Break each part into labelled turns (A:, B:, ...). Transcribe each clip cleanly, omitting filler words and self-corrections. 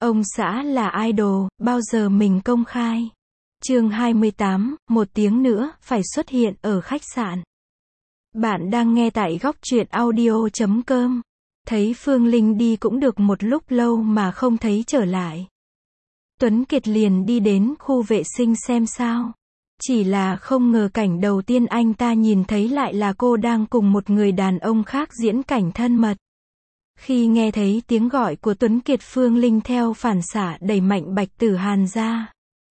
A: Ông xã là idol, bao giờ mình công khai. Chương 28, một tiếng nữa, phải xuất hiện ở khách sạn. Bạn đang nghe tại góc truyện audio.com. Thấy Phương Linh đi cũng được một lúc lâu mà không thấy trở lại. Tuấn Kiệt liền đi đến khu vệ sinh xem sao. Chỉ là không ngờ cảnh đầu tiên anh ta nhìn thấy lại là cô đang cùng một người đàn ông khác diễn cảnh thân mật. Khi nghe thấy tiếng gọi của Tuấn Kiệt, Phương Linh theo phản xạ đẩy mạnh Bạch Tử Hàn ra,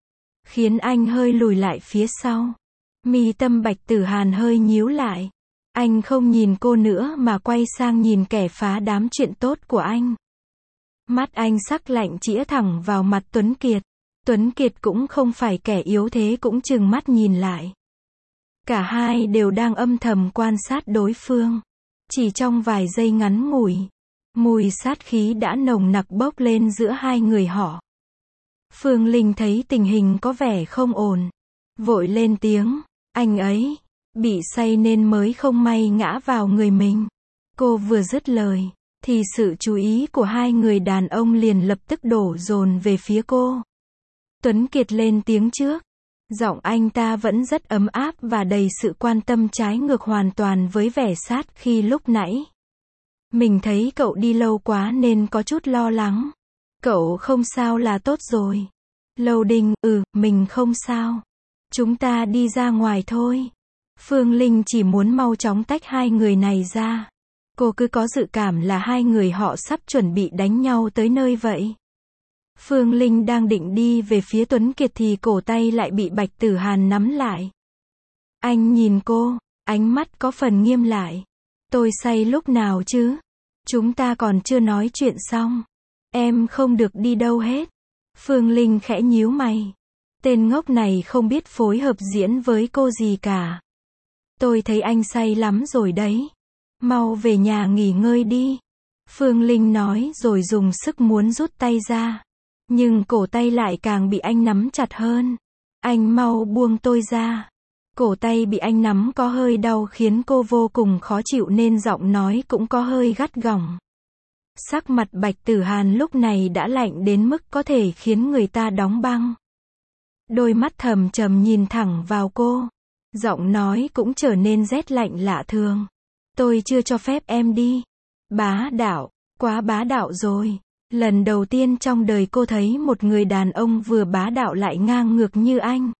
A: khiến anh hơi lùi lại phía sau. Mi tâm Bạch Tử Hàn hơi nhíu lại. Anh không nhìn cô nữa mà quay sang nhìn kẻ phá đám chuyện tốt của anh. Mắt anh sắc lạnh chĩa thẳng vào mặt Tuấn Kiệt. Tuấn Kiệt cũng không phải kẻ yếu thế, cũng trừng mắt nhìn lại. Cả hai đều đang âm thầm quan sát đối phương. Chỉ trong vài giây ngắn ngủi, mùi sát khí đã nồng nặc bốc lên giữa hai người họ. Phương Linh thấy tình hình có vẻ không ổn, vội lên tiếng, anh ấy bị say nên mới không may ngã vào người mình. Cô vừa dứt lời, thì sự chú ý của hai người đàn ông liền lập tức đổ dồn về phía cô. Tuấn Kiệt lên tiếng trước. Giọng anh ta vẫn rất ấm áp và đầy sự quan tâm, trái ngược hoàn toàn với vẻ sát khi lúc nãy. Mình thấy cậu đi lâu quá nên có chút lo lắng. Cậu không sao là tốt rồi. Lâu Đinh, mình không sao. Chúng ta đi ra ngoài thôi. Phương Linh chỉ muốn mau chóng tách hai người này ra. Cô cứ có dự cảm là hai người họ sắp chuẩn bị đánh nhau tới nơi vậy. Phương Linh đang định đi về phía Tuấn Kiệt thì cổ tay lại bị Bạch Tử Hàn nắm lại. Anh nhìn cô, ánh mắt có phần nghiêm lại. Tôi say lúc nào chứ? Chúng ta còn chưa nói chuyện xong. Em không được đi đâu hết. Phương Linh khẽ nhíu mày. Tên ngốc này không biết phối hợp diễn với cô gì cả. Tôi thấy anh say lắm rồi đấy. Mau về nhà nghỉ ngơi đi. Phương Linh nói rồi dùng sức muốn rút tay ra. Nhưng cổ tay lại càng bị anh nắm chặt hơn. Anh mau buông tôi ra. Cổ tay bị anh nắm có hơi đau khiến cô vô cùng khó chịu nên giọng nói cũng có hơi gắt gỏng. Sắc mặt Bạch Tử Hàn lúc này đã lạnh đến mức có thể khiến người ta đóng băng. Đôi mắt thầm trầm nhìn thẳng vào cô. Giọng nói cũng trở nên rét lạnh lạ thường. Tôi chưa cho phép em đi. Bá đạo, quá bá đạo rồi. Lần đầu tiên trong đời cô thấy một người đàn ông vừa bá đạo lại ngang ngược như anh.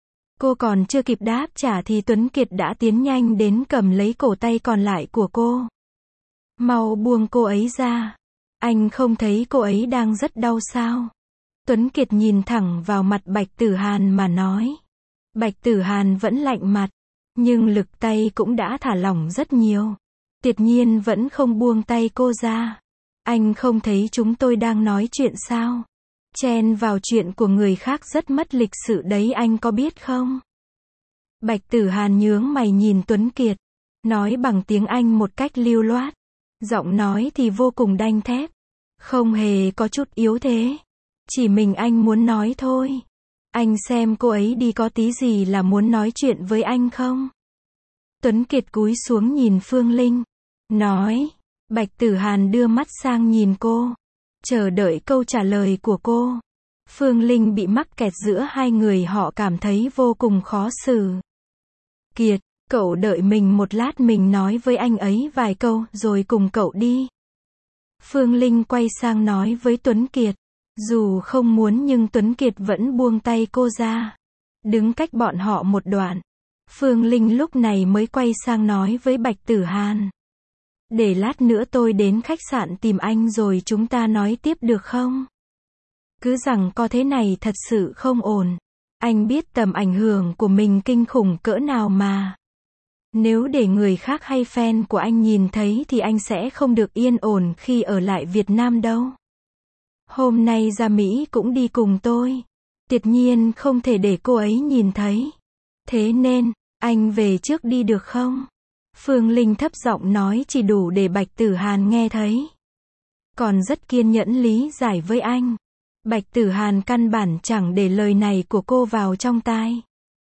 A: Cô còn chưa kịp đáp trả thì Tuấn Kiệt đã tiến nhanh đến cầm lấy cổ tay còn lại của cô. Mau buông cô ấy ra. Anh không thấy cô ấy đang rất đau sao? Tuấn Kiệt nhìn thẳng vào mặt Bạch Tử Hàn mà nói. Bạch Tử Hàn vẫn lạnh mặt, nhưng lực tay cũng đã thả lỏng rất nhiều. Tuyệt nhiên vẫn không buông tay cô ra. Anh không thấy chúng tôi đang nói chuyện sao? Chen vào chuyện của người khác rất mất lịch sự đấy, anh có biết không? Bạch Tử Hàn nhướng mày nhìn Tuấn Kiệt, nói bằng tiếng Anh một cách lưu loát. Giọng nói thì vô cùng đanh thép, không hề có chút yếu thế. Chỉ mình anh muốn nói thôi. Anh xem cô ấy đi có tí gì là muốn nói chuyện với anh không? Tuấn Kiệt cúi xuống nhìn Phương Linh, nói. Bạch Tử Hàn đưa mắt sang nhìn cô, chờ đợi câu trả lời của cô. Phương Linh bị mắc kẹt giữa hai người họ cảm thấy vô cùng khó xử. Kiệt, cậu đợi mình một lát, mình nói với anh ấy vài câu rồi cùng cậu đi. Phương Linh quay sang nói với Tuấn Kiệt. Dù không muốn nhưng Tuấn Kiệt vẫn buông tay cô ra. Đứng cách bọn họ một đoạn. Phương Linh lúc này mới quay sang nói với Bạch Tử Hàn. Để lát nữa tôi đến khách sạn tìm anh rồi chúng ta nói tiếp được không? Cứ rằng có thế này thật sự không ổn. Anh biết tầm ảnh hưởng của mình kinh khủng cỡ nào mà. Nếu để người khác hay fan của anh nhìn thấy thì anh sẽ không được yên ổn khi ở lại Việt Nam đâu. Hôm nay ra Mỹ cũng đi cùng tôi. Tuyệt nhiên không thể để cô ấy nhìn thấy. Thế nên, anh về trước đi được không? Phương Linh thấp giọng nói chỉ đủ để Bạch Tử Hàn nghe thấy. Còn rất kiên nhẫn lý giải với anh. Bạch Tử Hàn căn bản chẳng để lời này của cô vào trong tai.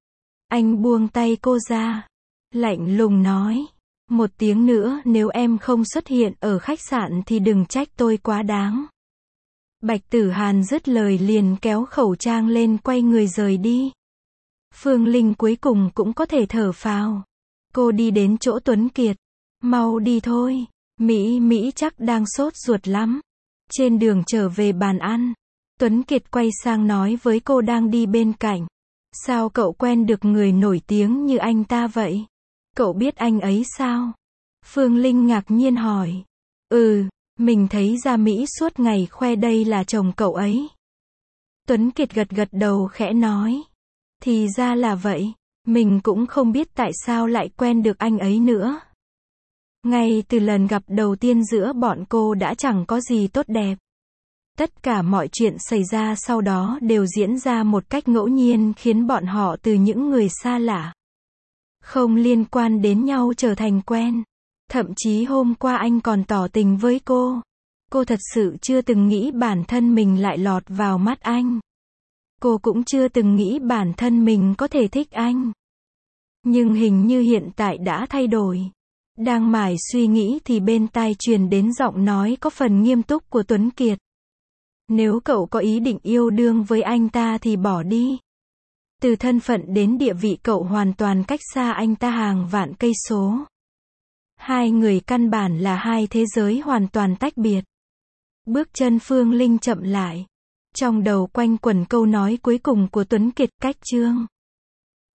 A: Anh buông tay cô ra, lạnh lùng nói. Một tiếng nữa nếu em không xuất hiện ở khách sạn thì đừng trách tôi quá đáng. Bạch Tử Hàn dứt lời liền kéo khẩu trang lên quay người rời đi. Phương Linh cuối cùng cũng có thể thở phào. Cô đi đến chỗ Tuấn Kiệt. Mau đi thôi. Mỹ chắc đang sốt ruột lắm. Trên đường trở về bàn ăn, Tuấn Kiệt quay sang nói với cô đang đi bên cạnh. Sao cậu quen được người nổi tiếng như anh ta vậy? Cậu biết anh ấy sao? Phương Linh ngạc nhiên hỏi. Mình thấy ra Mỹ suốt ngày khoe đây là chồng cậu ấy. Tuấn Kiệt gật đầu khẽ nói. Thì ra là vậy. Mình cũng không biết tại sao lại quen được anh ấy nữa. Ngay từ lần gặp đầu tiên giữa bọn cô đã chẳng có gì tốt đẹp. Tất cả mọi chuyện xảy ra sau đó đều diễn ra một cách ngẫu nhiên khiến bọn họ từ những người xa lạ, không liên quan đến nhau trở thành quen. Thậm chí hôm qua anh còn tỏ tình với cô. Cô thật sự chưa từng nghĩ bản thân mình lại lọt vào mắt anh. Cô cũng chưa từng nghĩ bản thân mình có thể thích anh. Nhưng hình như hiện tại đã thay đổi. Đang mải suy nghĩ thì bên tai truyền đến giọng nói có phần nghiêm túc của Tuấn Kiệt. Nếu cậu có ý định yêu đương với anh ta thì bỏ đi. Từ thân phận đến địa vị cậu hoàn toàn cách xa anh ta hàng vạn cây số. Hai người căn bản là hai thế giới hoàn toàn tách biệt. Bước chân Phương Linh chậm lại. Trong đầu quanh quẩn câu nói cuối cùng của Tuấn Kiệt, cách chương.